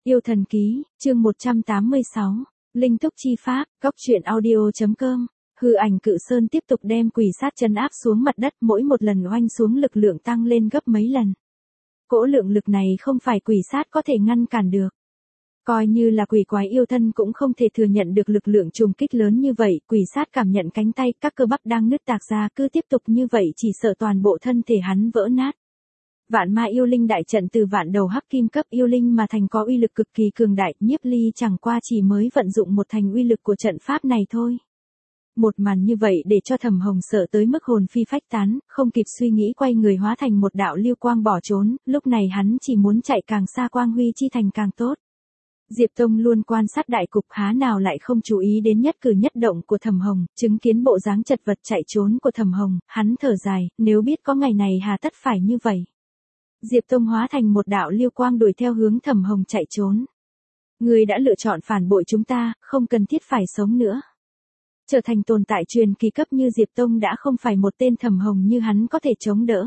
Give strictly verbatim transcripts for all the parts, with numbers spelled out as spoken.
Yêu thần ký, chương một trăm tám mươi sáu, Linh túc chi pháp, góc truyện audio.com. Hư ảnh cự sơn tiếp tục đem quỷ sát trấn áp xuống mặt đất, mỗi một lần oanh xuống lực lượng tăng lên gấp mấy lần. Cỗ lượng lực này không phải quỷ sát có thể ngăn cản được. Coi như là quỷ quái yêu thân cũng không thể thừa nhận được lực lượng trùng kích lớn như vậy, quỷ sát cảm nhận cánh tay, các cơ bắp đang nứt tạc ra, cứ tiếp tục như vậy chỉ sợ toàn bộ thân thể hắn vỡ nát. Vạn ma yêu linh đại trận từ vạn đầu hắc kim cấp yêu linh mà thành có uy lực cực kỳ cường đại, Nhiếp Ly chẳng qua chỉ mới vận dụng một thành uy lực của trận pháp này thôi. Một màn như vậy để cho Thẩm Hồng sợ tới mức hồn phi phách tán, không kịp suy nghĩ quay người hóa thành một đạo lưu quang bỏ trốn, lúc này hắn chỉ muốn chạy càng xa quang huy chi thành càng tốt. Diệp Tông luôn quan sát đại cục, há nào lại không chú ý đến nhất cử nhất động của Thẩm Hồng, chứng kiến bộ dáng chật vật chạy trốn của Thẩm Hồng, hắn thở dài, nếu biết có ngày này hà tất phải như vậy. Diệp Tông hóa thành một đạo lưu quang đuổi theo hướng Thẩm Hồng chạy trốn. Ngươi đã lựa chọn phản bội chúng ta, không cần thiết phải sống nữa. Trở thành tồn tại truyền kỳ cấp như Diệp Tông đã không phải một tên Thẩm Hồng như hắn có thể chống đỡ.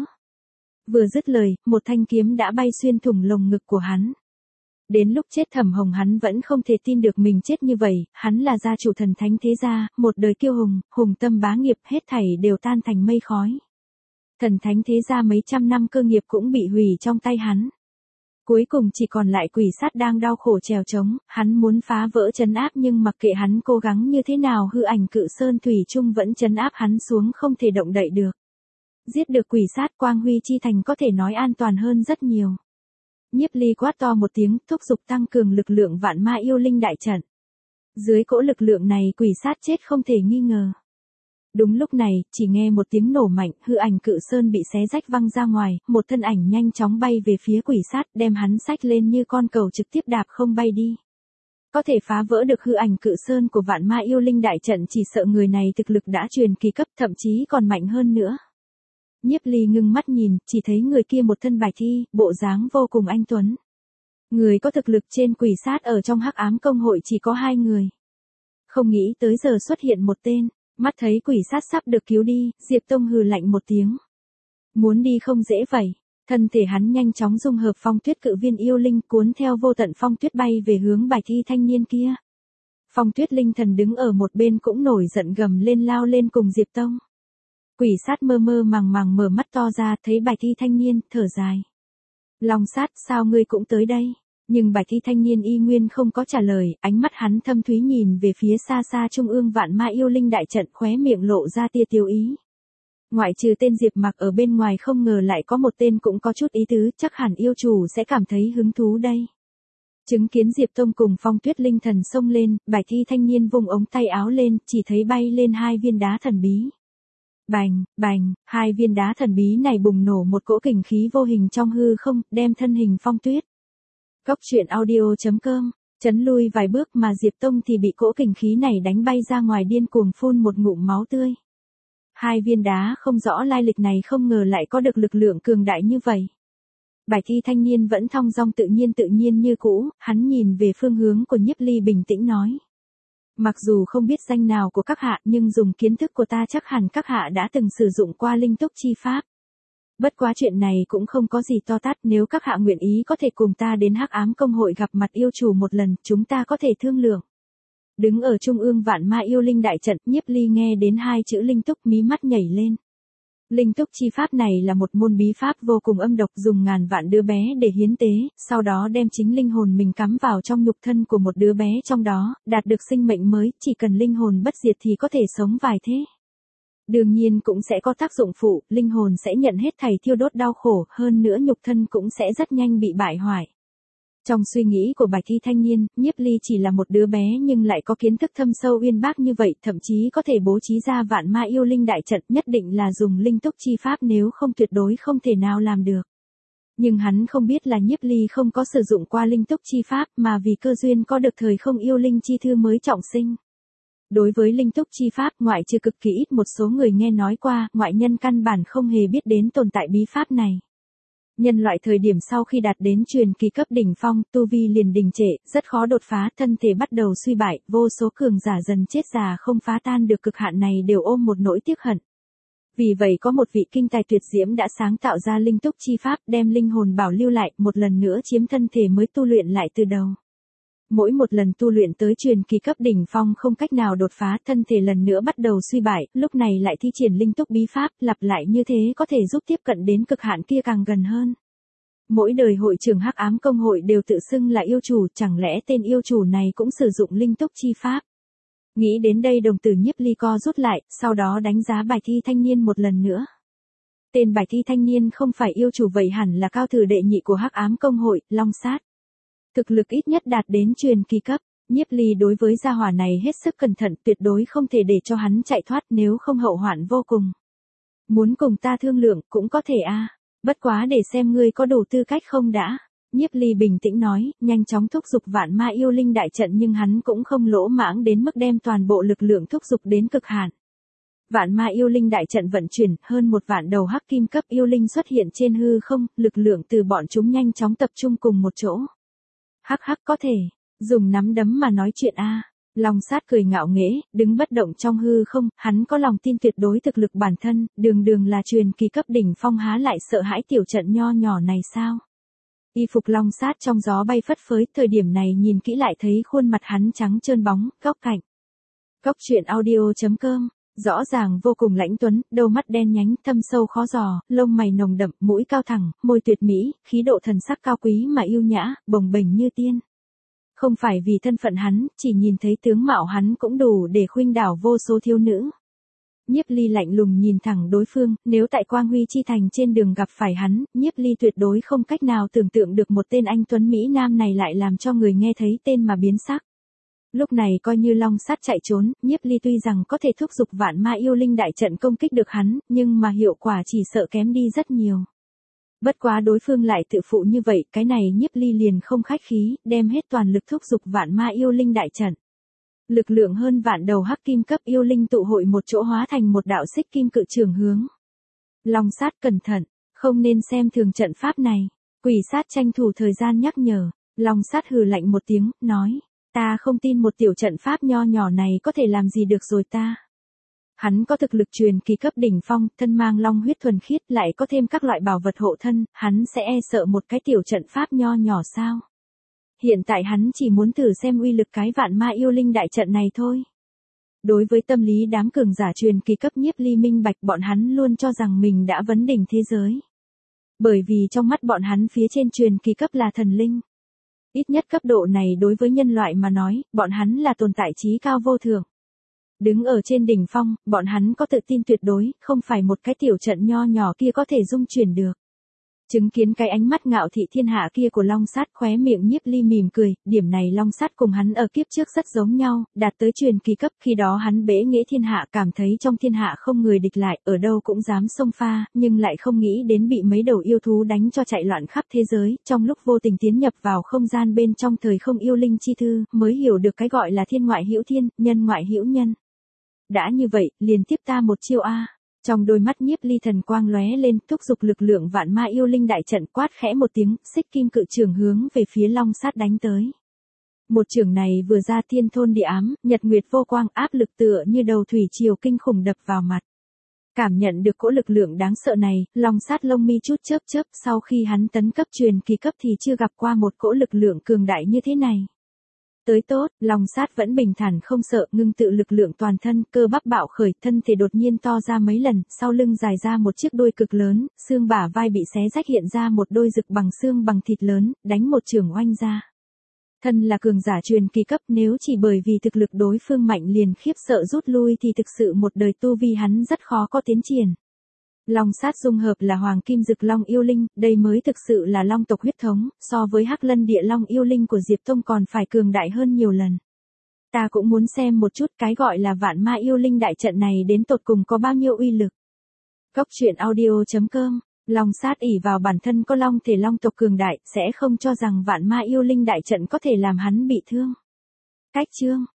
Vừa dứt lời, một thanh kiếm đã bay xuyên thủng lồng ngực của hắn. Đến lúc chết Thẩm Hồng hắn vẫn không thể tin được mình chết như vậy, hắn là gia chủ thần thánh thế gia, một đời kiêu hùng, hùng tâm bá nghiệp, hết thảy đều tan thành mây khói. Thần thánh thế gia mấy trăm năm cơ nghiệp cũng bị hủy trong tay hắn. Cuối cùng chỉ còn lại quỷ sát đang đau khổ trèo trống, hắn muốn phá vỡ trấn áp nhưng mặc kệ hắn cố gắng như thế nào hư ảnh cự sơn thủy chung vẫn trấn áp hắn xuống không thể động đậy được. Giết được quỷ sát quang huy chi thành có thể nói an toàn hơn rất nhiều. Nhiếp Ly quát to một tiếng, thúc giục tăng cường lực lượng vạn ma yêu linh đại trận. Dưới cỗ lực lượng này quỷ sát chết không thể nghi ngờ. Đúng lúc này, chỉ nghe một tiếng nổ mạnh, hư ảnh cự sơn bị xé rách văng ra ngoài, một thân ảnh nhanh chóng bay về phía quỷ sát, đem hắn xách lên như con cầu trực tiếp đạp không bay đi. Có thể phá vỡ được hư ảnh cự sơn của vạn ma yêu linh đại trận chỉ sợ người này thực lực đã truyền kỳ cấp, thậm chí còn mạnh hơn nữa. Nhiếp Ly ngưng mắt nhìn, chỉ thấy người kia một thân bạch thi, bộ dáng vô cùng anh tuấn. Người có thực lực trên quỷ sát ở trong hắc ám công hội chỉ có hai người. Không nghĩ tới giờ xuất hiện một tên. Mắt thấy quỷ sát sắp được cứu đi, Diệp Tông hừ lạnh một tiếng. Muốn đi không dễ vậy. Thân thể hắn nhanh chóng dung hợp phong tuyết cự viên yêu linh cuốn theo vô tận phong tuyết bay về hướng bài thi thanh niên kia. Phong tuyết linh thần đứng ở một bên cũng nổi giận gầm lên lao lên cùng Diệp Tông. Quỷ sát mơ mơ màng màng mở mắt to ra thấy bài thi thanh niên, thở dài. Long sát sao ngươi cũng tới đây? Nhưng bài thi thanh niên y nguyên không có trả lời, ánh mắt hắn thâm thúy nhìn về phía xa xa trung ương vạn ma yêu linh đại trận, khóe miệng lộ ra tia tiêu ý. Ngoại trừ tên Diệp Mặc ở bên ngoài không ngờ lại có một tên cũng có chút ý tứ, chắc hẳn yêu chủ sẽ cảm thấy hứng thú đây. Chứng kiến Diệp Tông cùng phong tuyết linh thần xông lên, bài thi thanh niên vùng ống tay áo lên, chỉ thấy bay lên hai viên đá thần bí. Bành, bành, hai viên đá thần bí này bùng nổ một cỗ kình khí vô hình trong hư không, đem thân hình phong tuyết. Góc truyện audio.com, chấn lui vài bước mà Diệp Tông thì bị cỗ kình khí này đánh bay ra ngoài điên cuồng phun một ngụm máu tươi. Hai viên đá không rõ lai lịch này không ngờ lại có được lực lượng cường đại như vậy. Bài thi thanh niên vẫn thong dong tự nhiên tự nhiên như cũ, hắn nhìn về phương hướng của Nhiếp Ly bình tĩnh nói. Mặc dù không biết danh nào của các hạ nhưng dùng kiến thức của ta chắc hẳn các hạ đã từng sử dụng qua linh túc chi pháp. Bất quá chuyện này cũng không có gì to tát, nếu các hạ nguyện ý có thể cùng ta đến hắc ám công hội gặp mặt yêu chủ một lần, chúng ta có thể thương lượng. Đứng ở trung ương vạn ma yêu linh đại trận, Nhiếp Ly nghe đến hai chữ linh túc mí mắt nhảy lên. Linh túc chi pháp này là một môn bí pháp vô cùng âm độc, dùng ngàn vạn đứa bé để hiến tế, sau đó đem chính linh hồn mình cắm vào trong nhục thân của một đứa bé trong đó, đạt được sinh mệnh mới, chỉ cần linh hồn bất diệt thì có thể sống vài thế. Đương nhiên cũng sẽ có tác dụng phụ, linh hồn sẽ nhận hết thảy thiêu đốt đau khổ, hơn nữa nhục thân cũng sẽ rất nhanh bị bại hoại. Trong suy nghĩ của bài thi thanh niên, Nhiếp Ly chỉ là một đứa bé nhưng lại có kiến thức thâm sâu uyên bác như vậy, thậm chí có thể bố trí ra vạn ma yêu linh đại trận, nhất định là dùng linh túc chi pháp, nếu không tuyệt đối không thể nào làm được. Nhưng hắn không biết là Nhiếp Ly không có sử dụng qua linh túc chi pháp mà vì cơ duyên có được thời không yêu linh chi thư mới trọng sinh. Đối với linh túc chi pháp, ngoại trừ cực kỳ ít một số người nghe nói qua, ngoại nhân căn bản không hề biết đến tồn tại bí pháp này. Nhân loại thời điểm sau khi đạt đến truyền kỳ cấp đỉnh phong, tu vi liền đình trệ, rất khó đột phá, thân thể bắt đầu suy bại, vô số cường giả dần chết già không phá tan được cực hạn này đều ôm một nỗi tiếc hận. Vì vậy có một vị kinh tài tuyệt diễm đã sáng tạo ra linh túc chi pháp, đem linh hồn bảo lưu lại, một lần nữa chiếm thân thể mới tu luyện lại từ đầu. Mỗi một lần tu luyện tới truyền kỳ cấp đỉnh phong không cách nào đột phá, thân thể lần nữa bắt đầu suy bại, lúc này lại thi triển linh túc bí pháp, lặp lại như thế có thể giúp tiếp cận đến cực hạn kia càng gần hơn. Mỗi đời hội trưởng Hắc Ám Công hội đều tự xưng là yêu chủ, chẳng lẽ tên yêu chủ này cũng sử dụng linh túc chi pháp? Nghĩ đến đây đồng tử Nhiếp Ly co rút lại, sau đó đánh giá bài thi thanh niên một lần nữa. Tên bài thi thanh niên không phải yêu chủ vậy hẳn là cao thủ đệ nhị của Hắc Ám Công hội, Long Sát. Thực lực ít nhất đạt đến truyền kỳ cấp, Nhiếp Ly đối với gia hỏa này hết sức cẩn thận, tuyệt đối không thể để cho hắn chạy thoát, nếu không hậu hoạn vô cùng. Muốn cùng ta thương lượng cũng có thể a, bất quá để xem ngươi có đủ tư cách không đã. Nhiếp Ly bình tĩnh nói, nhanh chóng thúc giục vạn ma yêu linh đại trận, nhưng hắn cũng không lỗ mãng đến mức đem toàn bộ lực lượng thúc giục đến cực hạn. Vạn ma yêu linh đại trận vận chuyển, hơn một vạn đầu hắc kim cấp yêu linh xuất hiện trên hư không, lực lượng từ bọn chúng nhanh chóng tập trung cùng một chỗ. Hắc hắc, có thể dùng nắm đấm mà nói chuyện a. Long Sát cười ngạo nghễ, đứng bất động trong hư không, hắn có lòng tin tuyệt đối thực lực bản thân, đường đường là truyền kỳ cấp đỉnh phong há lại sợ hãi tiểu trận nho nhỏ này sao? Y phục Long Sát trong gió bay phất phới, thời điểm này nhìn kỹ lại thấy khuôn mặt hắn trắng trơn bóng, góc cạnh. Góc truyện audio chấm com, rõ ràng vô cùng lãnh tuấn, đôi mắt đen nhánh, thâm sâu khó dò, lông mày nồng đậm, mũi cao thẳng, môi tuyệt mỹ, khí độ thần sắc cao quý mà yêu nhã, bồng bềnh như tiên. Không phải vì thân phận hắn, chỉ nhìn thấy tướng mạo hắn cũng đủ để khuynh đảo vô số thiếu nữ. Nhiếp Ly lạnh lùng nhìn thẳng đối phương, nếu tại Quang Huy Chi Thành trên đường gặp phải hắn, Nhiếp Ly tuyệt đối không cách nào tưởng tượng được một tên anh tuấn Mỹ Nam này lại làm cho người nghe thấy tên mà biến sắc. Lúc này coi như Long Sát chạy trốn, Nhiếp Ly tuy rằng có thể thúc giục vạn ma yêu linh đại trận công kích được hắn, nhưng mà hiệu quả chỉ sợ kém đi rất nhiều. Bất quá đối phương lại tự phụ như vậy, cái này Nhiếp Ly liền không khách khí, đem hết toàn lực thúc giục vạn ma yêu linh đại trận. Lực lượng hơn vạn đầu hắc kim cấp yêu linh tụ hội một chỗ hóa thành một đạo xích kim cự trường hướng. Long Sát cẩn thận, không nên xem thường trận pháp này. Quỷ Sát tranh thủ thời gian nhắc nhở. Long Sát hừ lạnh một tiếng, nói, ta không tin một tiểu trận pháp nho nhỏ này có thể làm gì được rồi ta. Hắn có thực lực truyền kỳ cấp đỉnh phong, thân mang long huyết thuần khiết, lại có thêm các loại bảo vật hộ thân, hắn sẽ e sợ một cái tiểu trận pháp nho nhỏ sao? Hiện tại hắn chỉ muốn thử xem uy lực cái vạn ma yêu linh đại trận này thôi. Đối với tâm lý đám cường giả truyền kỳ cấp Nhiếp Ly minh bạch, bọn hắn luôn cho rằng mình đã vấn đỉnh thế giới. Bởi vì trong mắt bọn hắn phía trên truyền kỳ cấp là thần linh. Ít nhất cấp độ này đối với nhân loại mà nói, bọn hắn là tồn tại trí cao vô thượng. Đứng ở trên đỉnh phong, bọn hắn có tự tin tuyệt đối, không phải một cái tiểu trận nho nhỏ kia có thể dung chuyển được. Chứng kiến cái ánh mắt ngạo thị thiên hạ kia của Long Sát, khóe miệng Nhiếp Ly mỉm cười, điểm này Long Sát cùng hắn ở kiếp trước rất giống nhau, đạt tới truyền kỳ cấp, khi đó hắn bẽ nghĩa thiên hạ, cảm thấy trong thiên hạ không người địch lại, ở đâu cũng dám xông pha, nhưng lại không nghĩ đến bị mấy đầu yêu thú đánh cho chạy loạn khắp thế giới, trong lúc vô tình tiến nhập vào không gian bên trong thời không yêu linh chi thư, mới hiểu được cái gọi là thiên ngoại hữu thiên, nhân ngoại hữu nhân. Đã như vậy, liền tiếp ta một chiêu a. Trong đôi mắt Nhiếp Ly thần quang lóe lên, thúc giục lực lượng vạn ma yêu linh đại trận, quát khẽ một tiếng, xích kim cự trường hướng về phía Long Sát đánh tới. Một trường này vừa ra thiên thôn địa ám, nhật nguyệt vô quang, áp lực tựa như đầu thủy triều kinh khủng đập vào mặt. Cảm nhận được cỗ lực lượng đáng sợ này, Long Sát lông mi chút chớp chớp, sau khi hắn tấn cấp truyền kỳ cấp thì chưa gặp qua một cỗ lực lượng cường đại như thế này. Tới tốt, Long Sát vẫn bình thản không sợ, ngưng tự lực lượng toàn thân, cơ bắp bạo khởi, thân thể đột nhiên to ra mấy lần, sau lưng dài ra một chiếc đuôi cực lớn, xương bả vai bị xé rách hiện ra một đôi rực bằng xương bằng thịt lớn, đánh một trường oanh ra. Thân là cường giả truyền kỳ cấp, nếu chỉ bởi vì thực lực đối phương mạnh liền khiếp sợ rút lui thì thực sự một đời tu vi hắn rất khó có tiến triển. Long Sát dung hợp là Hoàng Kim Dực Long yêu linh, đây mới thực sự là long tộc huyết thống, so với Hắc Lân Địa Long yêu linh của Diệp Tông còn phải cường đại hơn nhiều lần. Ta cũng muốn xem một chút cái gọi là vạn ma yêu linh đại trận này đến tột cùng có bao nhiêu uy lực. Góc truyện audio chấm com, Long Sát ỷ vào bản thân có long thể long tộc cường đại, sẽ không cho rằng vạn ma yêu linh đại trận có thể làm hắn bị thương. Cách chương